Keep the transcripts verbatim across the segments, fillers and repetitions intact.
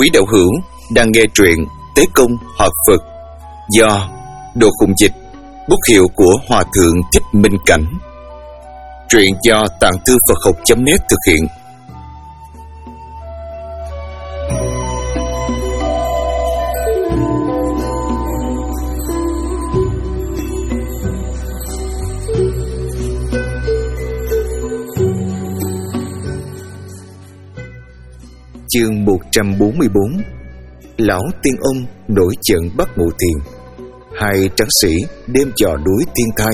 Quý đạo hữu đang nghe truyện Tế Công Hợp Phật do Đồ Khùng Dịch, bút hiệu của Hòa Thượng Thích Minh Cảnh. Truyện do Tạng Thư Phật Học chấm net thực hiện. Chương một trăm bốn mươi bốn. Lão Tiên Ông nổi trận bắt Ngộ Thiền. Hai tráng sĩ đêm dò đuổi thiên thai.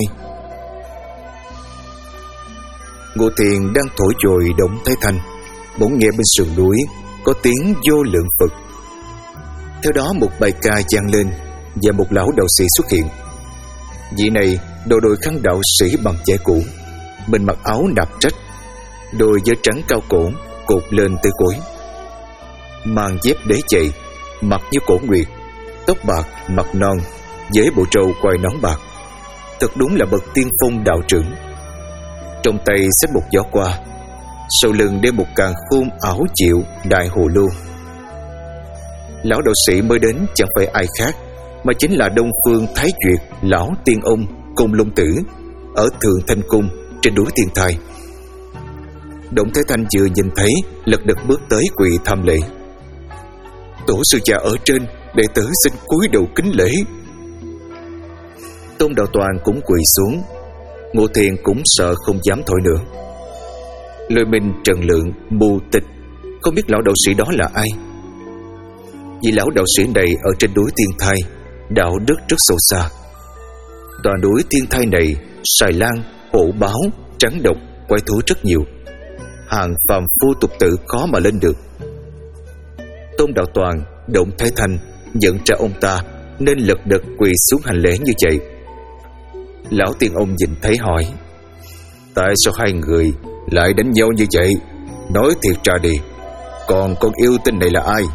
Ngộ Thiền đang thổi chồi động Thái Thanh, bỗng nghe bên sườn núi có tiếng vô lượng Phật. Theo đó một bài ca vang lên và một lão đạo sĩ xuất hiện. Vị này đầu đội khăn đạo sĩ bằng vải cũ, mình mặc áo nạp trách, đôi giày trắng cao cổ cột lên tới gối, mang dép đế chạy, mặt như cổ nguyệt, tóc bạc, mặt non, với bộ trâu quai nón bạc. Thật đúng là bậc tiên phong đạo trưởng. Trong tay xách một gió qua, sau lưng đeo một càn khôn ảo diệu đại hồ lô. Lão đạo sĩ mới đến chẳng phải ai khác mà chính là Đông Phương Thái Duyệt Lão Tiên Ông Côn Lôn Tử ở Thượng Thanh Cung trên núi Thiên Thai. Động Thái Thanh vừa nhìn thấy, lật đật bước tới quỳ tham lễ. Tổ sư cha ở trên, đệ tử xin cúi đầu kính lễ. Tôn Đạo Toàn cũng quỳ xuống. Ngộ Thiền cũng sợ không dám thổi nữa. Lôi Minh, Trần Lượng, Mù Tịch không biết lão đạo sĩ đó là ai. Vì lão đạo sĩ này ở trên núi Thiên Thai, đạo đức rất sâu xa. Tòa núi Thiên Thai này xài lang, hổ báo, trắng độc, quái thú rất nhiều, hàng phàm phu tục tử khó mà lên được. Tôn Đạo Toàn, Động Thái Thanh nhận ra ông ta nên lật đật quỳ xuống hành lễ như vậy. Lão Tiên Ông nhìn thấy hỏi: tại sao hai người lại đánh nhau như vậy? Nói thiệt ra đi, còn con yêu tinh này là ai?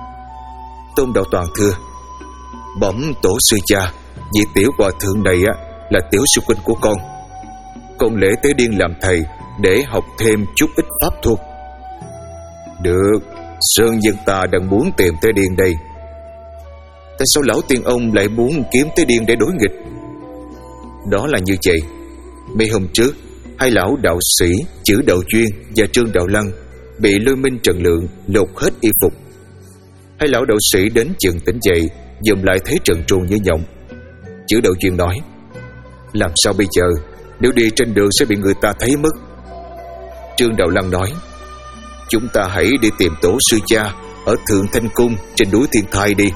Tôn Đạo Toàn thưa: bẩm tổ sư cha, vị tiểu hòa thượng này á là tiểu sư huynh của con. Con lễ Tế Điên làm thầy để học thêm chút ít pháp thuật. Được, Sơn dân ta đang muốn tìm Tế Điên đây. Tại sao lão Tiên Ông lại muốn kiếm Tế Điên để đối nghịch? Đó là như vậy. Mấy hôm trước, hai lão đạo sĩ Chữ Đạo Duyên và Trương Đạo Lăng bị Lôi Minh, Trần Lượng lột hết y phục. Hai lão đạo sĩ đến chừng tỉnh dậy, dòm lại thấy trần truồng như nhộng. Chữ Đạo Duyên nói: làm sao bây giờ? Nếu đi trên đường sẽ bị người ta thấy mất. Trương Đạo Lăng nói: chúng ta hãy đi tìm tổ sư cha ở Thượng Thanh Cung trên núi Thiên Thai đi.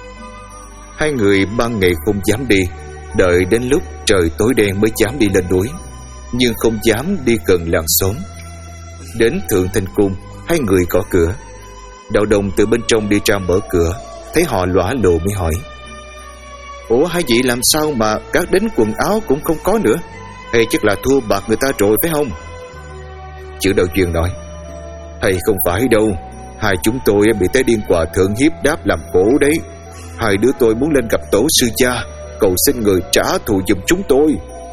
Hai người ban ngày không dám đi, đợi đến lúc trời tối đen mới dám đi lên núi, nhưng không dám đi gần làng xóm. Đến Thượng Thanh Cung, hai người gõ cửa. Đạo Đồng từ bên trong đi ra mở cửa, thấy họ lõa lồ mới hỏi: ủa, hai vị làm sao mà các đính quần áo cũng không có nữa? Hay chắc là thua bạc người ta rồi phải không? Chữ Đạo Duyên nói: hay không phải đâu, hai chúng tôi bị Tế Điên Hòa Thượng hiếp đáp làm khổ đấy. Hai đứa tôi muốn lên gặp tổ sư cha, cầu xin người trả thù giùm chúng tôi.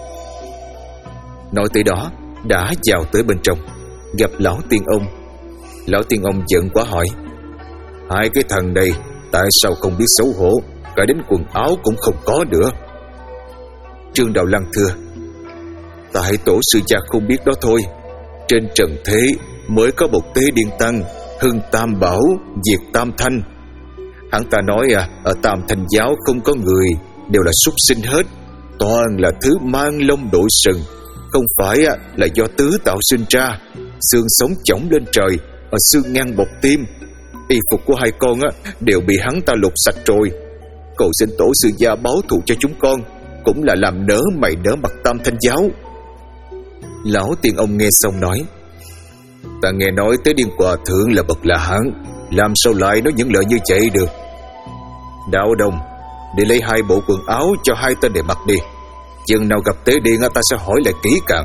Nói tới đó, đã vào tới bên trong, gặp Lão Tiên Ông. Lão Tiên Ông giận quá hỏi: hai cái thằng này tại sao không biết xấu hổ, cả đến quần áo cũng không có nữa? Trương Đạo Lăng thưa: tại tổ sư cha không biết đó thôi. Trên trần thế mới có một Tế Điên Tăng, hưng Tam Bảo, diệt Tam Thanh. Hắn ta nói à, ở Tam Thanh giáo không có người, đều là súc sinh hết, toàn là thứ mang lông đội sừng, không phải à, là do tứ tạo sinh ra. Xương sống chổng lên trời, ở xương ngang bọc tim. Y phục của hai con á đều bị hắn ta lột sạch rồi. Cầu xin tổ sư gia báo thù cho chúng con, cũng là làm nỡ mày nỡ mặt Tam Thanh giáo. Lão Tiên Ông nghe xong nói: ta nghe nói Tế Điên Hòa Thượng là bậc là hán, làm sao lại nói những lời như vậy được? Đạo Đồng, đi lấy hai bộ quần áo cho hai tên để mặc đi. Chừng nào gặp Tế Điên ta sẽ hỏi lại kỹ càng.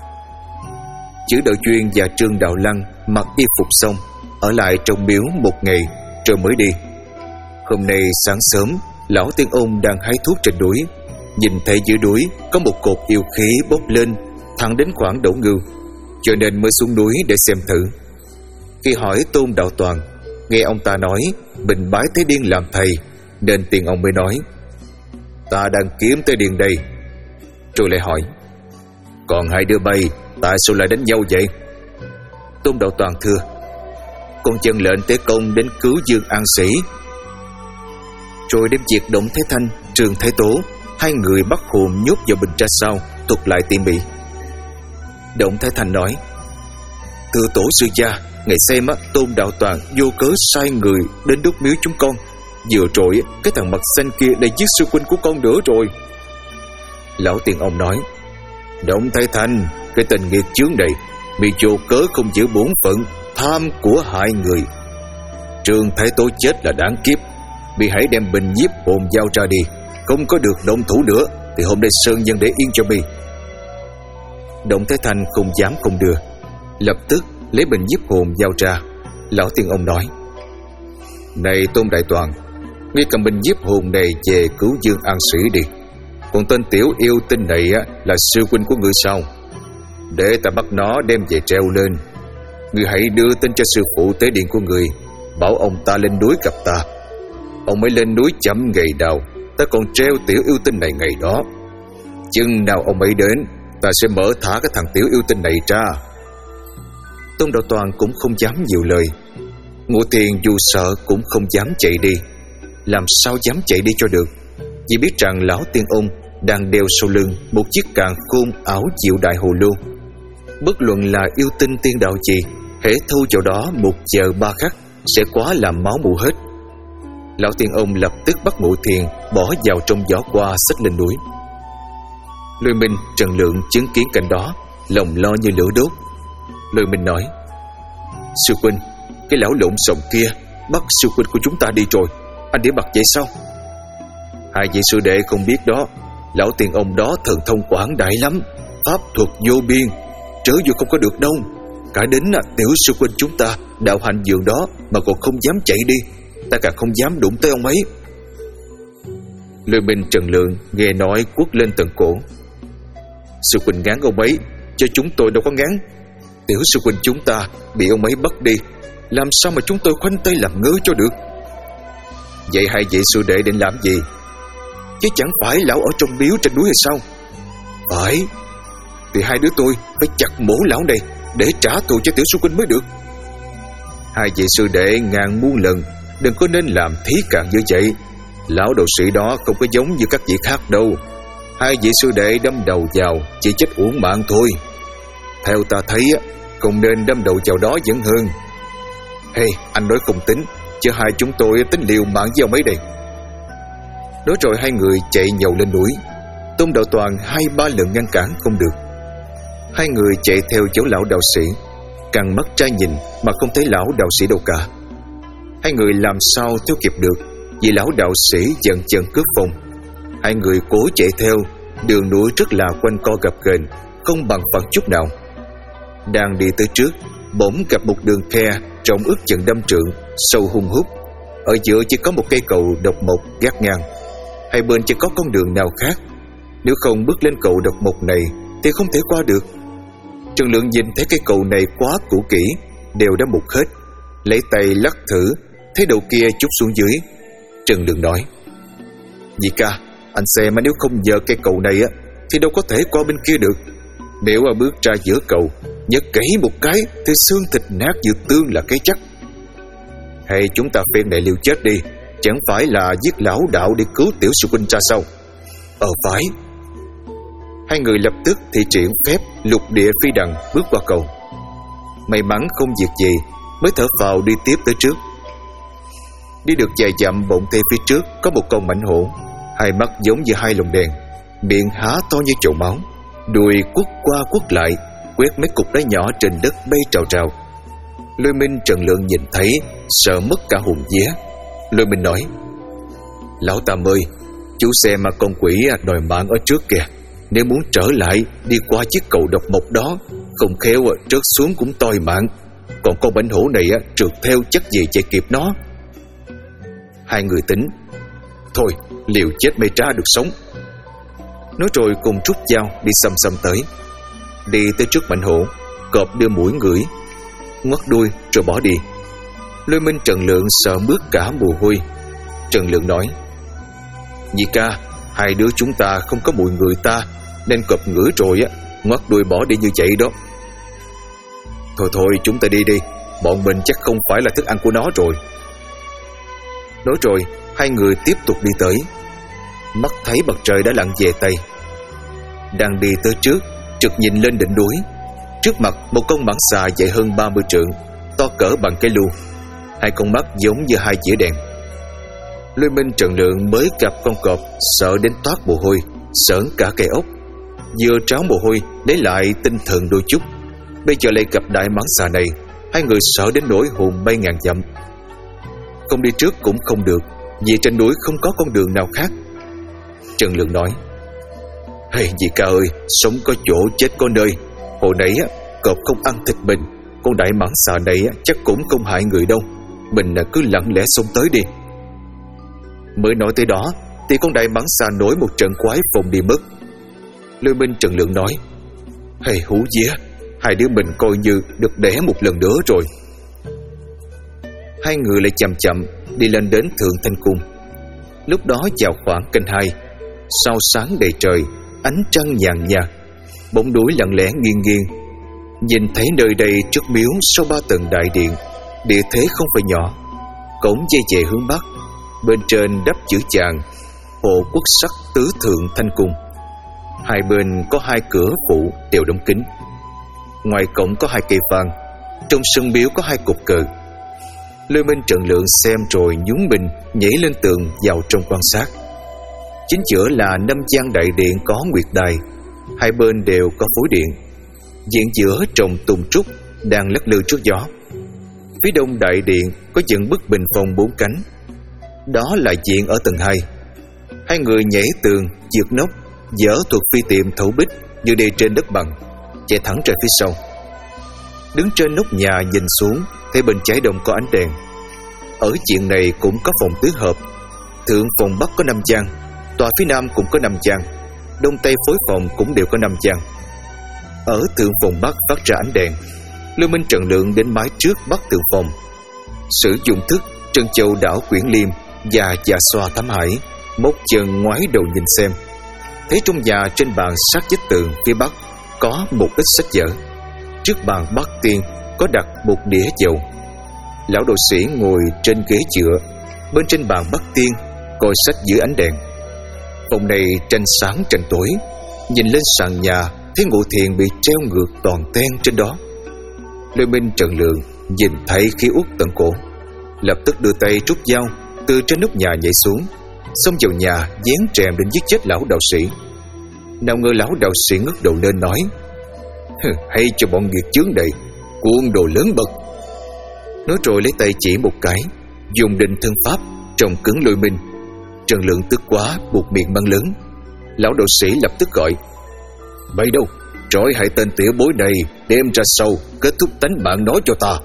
Chữ Đạo Duyên và Trương Đạo Lăng mặc y phục xong, ở lại trong miếu một ngày rồi mới đi. Hôm nay sáng sớm, Lão Tiên Ông đang hái thuốc trên núi, nhìn thấy dưới núi có một cột yêu khí bốc lên thẳng đến khoảng Đỗ Ngưu, cho nên mới xuống núi để xem thử. Khi hỏi Tôn Đạo Toàn, Nghe ông ta nói Bình bái Thế Điên làm thầy, nên tiền ông mới nói: "Ta đang kiếm Thế Điên đây." Rồi lại hỏi: "Còn hai đứa bay tại sao lại đánh nhau vậy?" Tôn Đạo Toàn thưa: "Con dân lệnh Tế Công đến cứu Dương An Sĩ." Rồi đem việc Động Thế Thanh, Trương Thái Tố, hai người bắt hồn nhốt vào bình ra sao, thuật lại tỉ mỉ. Động Thế Thanh nói: "Thưa tổ sư gia, ngày xem á, Tôn Đạo Toàn vô cớ sai người đến đốt miếu chúng con. Vừa rồi cái thằng mặt xanh kia đã giết sư huynh của con nữa rồi." Lão Tiền Ông nói: "Động Thế Thanh, cái tên nghiệt chướng này, bị vô cớ không giữ bổn phận, tham của hai người. Trương Thái Tố chết là đáng kiếp, bị hãy đem bình nhiếp hồn giao ra đi. Không có được động thủ nữa thì hôm nay sơn nhân để yên cho mi." Động Thế Thanh không dám không đưa, lập tức lấy bình nhiếp hồn giao ra. Lão Tiên Ông nói: "Này Tôn Đại Toàn, ngươi cầm bình nhiếp hồn này về cứu Dương An Sĩ đi. Còn tên tiểu yêu tinh này á, là sư huynh của ngươi sao? Để ta bắt nó đem về treo lên. Ngươi hãy đưa tin cho sư phụ Tế Điện của ngươi, bảo ông ta lên núi gặp ta. Ông mới lên núi chậm ngày nào, ta còn treo tiểu yêu tinh này ngày đó. Chừng nào ông ấy đến, ta sẽ mở thả cái thằng tiểu yêu tinh này ra." Tôn Đạo Toàn cũng không dám nhiều lời. Ngũ Tiền dù sợ cũng không dám chạy đi. Làm sao dám chạy đi cho được, vì biết rằng Lão Tiên Ông đang đeo sau lưng một chiếc càn khôn ảo diệu đại hồ lô. Bất luận là yêu tinh tiên đạo gì, hễ thu vào đó một giờ ba khắc sẽ quá làm máu mù hết. Lão Tiên Ông lập tức bắt Ngũ Thiền bỏ vào trong giỏ qua xách lên núi. Lôi Minh, Trần Lượng chứng kiến cảnh đó, lòng lo như lửa đốt. Lôi Minh nói: "Sư huynh, cái lão lộn xộn kia bắt sư huynh của chúng ta đi rồi, anh để bặt vậy sao?" "Hai vị sư đệ không biết đó, Lão Tiền Ông đó thần thông quảng đại lắm, pháp thuật vô biên, trở vô không có được đâu. Cả đến là tiểu sư huynh chúng ta đạo hạnh dường đó mà còn không dám chạy đi, ta càng không dám đụng tới ông ấy." Lôi Minh, Trần Lượng nghe nói quất lên tận cổ: "Sư huynh ngán ông ấy, cho chúng tôi đâu có ngán. Tiểu sư huynh chúng ta bị ông ấy bắt đi, làm sao mà chúng tôi khoanh tay làm ngơ cho được?" "Vậy hai vị sư đệ định làm gì?" "Chứ chẳng phải lão ở trong miếu trên núi hay sao?" "Phải, thì hai đứa tôi phải chặt mổ lão này để trả thù cho tiểu sư huynh mới được." "Hai vị sư đệ ngàn muôn lần đừng có nên làm thí cạn như vậy. Lão đạo sĩ đó không có giống như các vị khác đâu. Hai vị sư đệ đâm đầu vào chỉ chết uổng mạng thôi. Theo ta thấy không nên đâm đầu vào đó vẫn hơn." "Hey, anh nói không tính, chứ hai chúng tôi tính liều mạng với ông ấy đây." Nói rồi hai người chạy nhậu lên núi. Tôn Đạo Toàn hai ba lần ngăn cản không được. Hai người chạy theo chỗ lão đạo sĩ, căng mắt ra nhìn mà không thấy lão đạo sĩ đâu cả. Hai người làm sao theo kịp được, vì lão đạo sĩ dần dần cướp phong. Hai người cố chạy theo, đường núi rất là quanh co gập ghềnh, không bằng phẳng chút nào. Đang đi tới trước, bỗng gặp một đường khe rộng ước chừng năm trượng, sâu hun hút. Ở giữa chỉ có một cây cầu độc mộc gác ngang, hai bên chỉ có con đường nào khác. Nếu không bước lên cầu độc mộc này thì không thể qua được. Trần Lượng nhìn thấy cây cầu này quá cũ kỹ, đều đã mục hết, lấy tay lắc thử, thấy đầu kia chút xuống dưới. Trần Lượng nói: "Nhị ca, anh xem mà nếu không nhờ cây cầu này á thì đâu có thể qua bên kia được. Nếu mà bước ra giữa cầu, nhấc gãy một cái thì xương thịt nát như tương là cái chắc. Hay chúng ta phen này liều chết đi, chẳng phải là giết lão đạo để cứu tiểu sư huynh ra sao?" "Ờ phải." Hai người lập tức thi triển phép lục địa phi đằng bước qua cầu. May mắn không việc gì, mới thở phào đi tiếp tới trước. Đi được vài dặm, bỗng thấy phía trước có một con mãnh hổ, hai mắt giống như hai lồng đèn, miệng há to như chậu máu, đuôi quất qua quất lại, quét mấy cục đá nhỏ trên đất bay trào trào. Lôi Minh, Trần Lượng nhìn thấy sợ mất cả hồn vía. Lôi Minh nói: "Lão Tam ơi, chú xem mà con quỷ đòi mạng ở trước kìa. Nếu muốn trở lại đi qua chiếc cầu độc mộc đó, không khéo trớt xuống cũng toi mạng. Còn con bánh hổ này trượt theo chắc gì chạy kịp nó." Hai người tính: "Thôi, liều chết mày ra được sống." Nói rồi cùng rút dao đi xăm xăm tới. Đi tới trước mãnh hổ, cọp đưa mũi ngửi, ngoắt đuôi rồi bỏ đi. Lôi Minh Trần Lượng sợ mướt cả mồ hôi. Trần Lượng nói: Nhị ca, hai đứa chúng ta không có mùi người ta, nên cọp ngửi rồi á, ngoắt đuôi bỏ đi như vậy đó. Thôi thôi, chúng ta đi đi, bọn mình chắc không phải là thức ăn của nó rồi. Nói rồi, hai người tiếp tục đi tới. Mắt thấy mặt trời đã lặn về Tây. Đang đi tới trước, chợt nhìn lên đỉnh núi. Trước mặt một con mãng xà dài hơn ba mươi trượng, to cỡ bằng cái lu. Hai con mắt giống như hai dĩa đèn. Lôi Minh Trần Lượng mới gặp con cọp, sợ đến toát mồ hôi, sởn cả cây ốc. Vừa tráo mồ hôi lấy lại tinh thần đôi chút, bây giờ lại gặp đại mãng xà này. Hai người sợ đến nỗi hồn bay ngàn dặm. Không đi trước cũng không được, vì trên núi không có con đường nào khác. Trần Lượng nói: Hey dì ca ơi, sống có chỗ chết có nơi. Hồi nãy á, cọp không ăn thịt mình, con đại mãng xà này á, chắc cũng không hại người đâu. Mình cứ lặng lẽ xông tới đi. Mới nói tới đó thì con đại mãng xà nổi một trận quái phồng đi mất. Lôi Minh Trần Lượng nói: Hey hú vía, hai đứa mình coi như được đẻ một lần nữa rồi. Hai người lại chậm chậm đi lên đến Thượng Thanh Cung. Lúc đó vào khoảng canh hai, sao sáng đầy trời, ánh trăng nhàn nhạt, bóng núi lặng lẽ nghiêng nghiêng. Nhìn thấy nơi đây trước miếu sau ba tầng đại điện, địa thế không phải nhỏ. Cổng dây về hướng bắc, bên trên đắp chữ chàng Hộ Quốc Sắc Tứ Thượng Thanh Cung. Hai bên có hai cửa phụ đều đóng kín. Ngoài cổng có hai cây vàng, trong sân miếu có hai cột cờ. Lôi Minh Trần Lượng xem rồi nhún mình nhảy lên tường vào trong quan sát. Chính giữa là năm gian đại điện có nguyệt đài, hai bên đều có phối điện. Diện giữa trồng tùng trúc đang lắc lư trước gió. Phía đông đại điện có dựng bức bình phong bốn cánh. Đó là diện ở tầng hai. Hai người nhảy tường, vượt nóc, dở thuật phi tiệm thấu bích như đi trên đất bằng, chạy thẳng ra phía sau. Đứng trên nóc nhà nhìn xuống, thấy bên trái đông có ánh đèn. Ở diện này cũng có phòng tứ hợp. Thượng phòng bắc có năm gian, tòa phía nam cũng có năm gian, đông tây phối phòng cũng đều có năm gian. Ở thượng phòng bắc phát ra ánh đèn. Lôi Minh Trần Lượng đến mái trước bắc thượng phòng, sử dụng thức Trân Châu đảo quyển liêm và dạ xoa thám hải, móc chân ngoái đầu nhìn xem. Thấy trong nhà trên bàn sát vách tường phía bắc có một ít sách vở. Trước bàn Bắc Tiên có đặt một đĩa dầu. Lão đạo sĩ ngồi trên ghế dựa, bên trên bàn Bắc Tiên coi sách dưới ánh đèn. Phòng này tranh sáng tranh tối. Nhìn lên sàn nhà thấy ngộ thiền bị treo ngược toàn ten trên đó. Lôi Minh Trần Lượng nhìn thấy khí uất tận cổ, lập tức đưa tay rút dao từ trên nóc nhà nhảy xuống, xông vào nhà dán rèm định giết chết lão đạo sĩ. Nào ngờ lão đạo sĩ ngước đầu lên nói: Hay cho bọn nghiệt chướng này, cuồng đồ lớn bậc. Nói rồi lấy tay chỉ một cái, dùng định thân pháp trồng cứng Lôi Minh. Trần Lượng tức quá buộc miệng băng lớn. Lão đạo sĩ lập tức gọi: Mày đâu, trói hai tên tiểu bối này đem ra sau, kết thúc tánh mạng nó cho ta.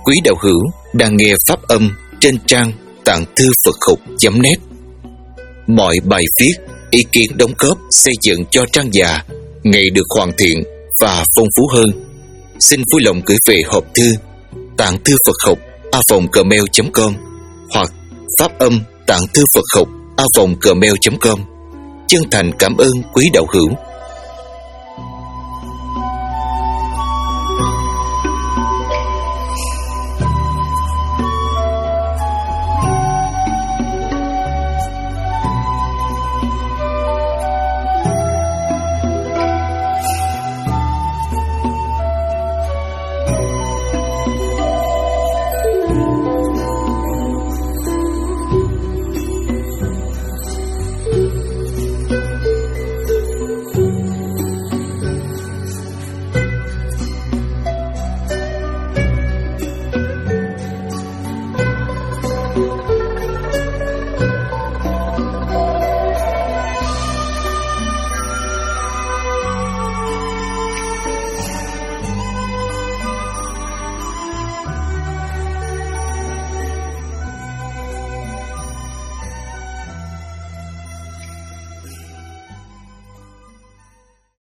quý đạo hữu đang nghe pháp âm trên trang tạng thư Phật học chấm net. Mọi bài viết, ý kiến đóng góp xây dựng cho trang già ngày được hoàn thiện và phong phú hơn. Xin vui lòng gửi về hộp thư tạng thư Phật học a vòng gmail chấm com hoặc pháp âm tạng thư Phật học a vòng gmail chấm com. Chân thành cảm ơn quý đạo hữu.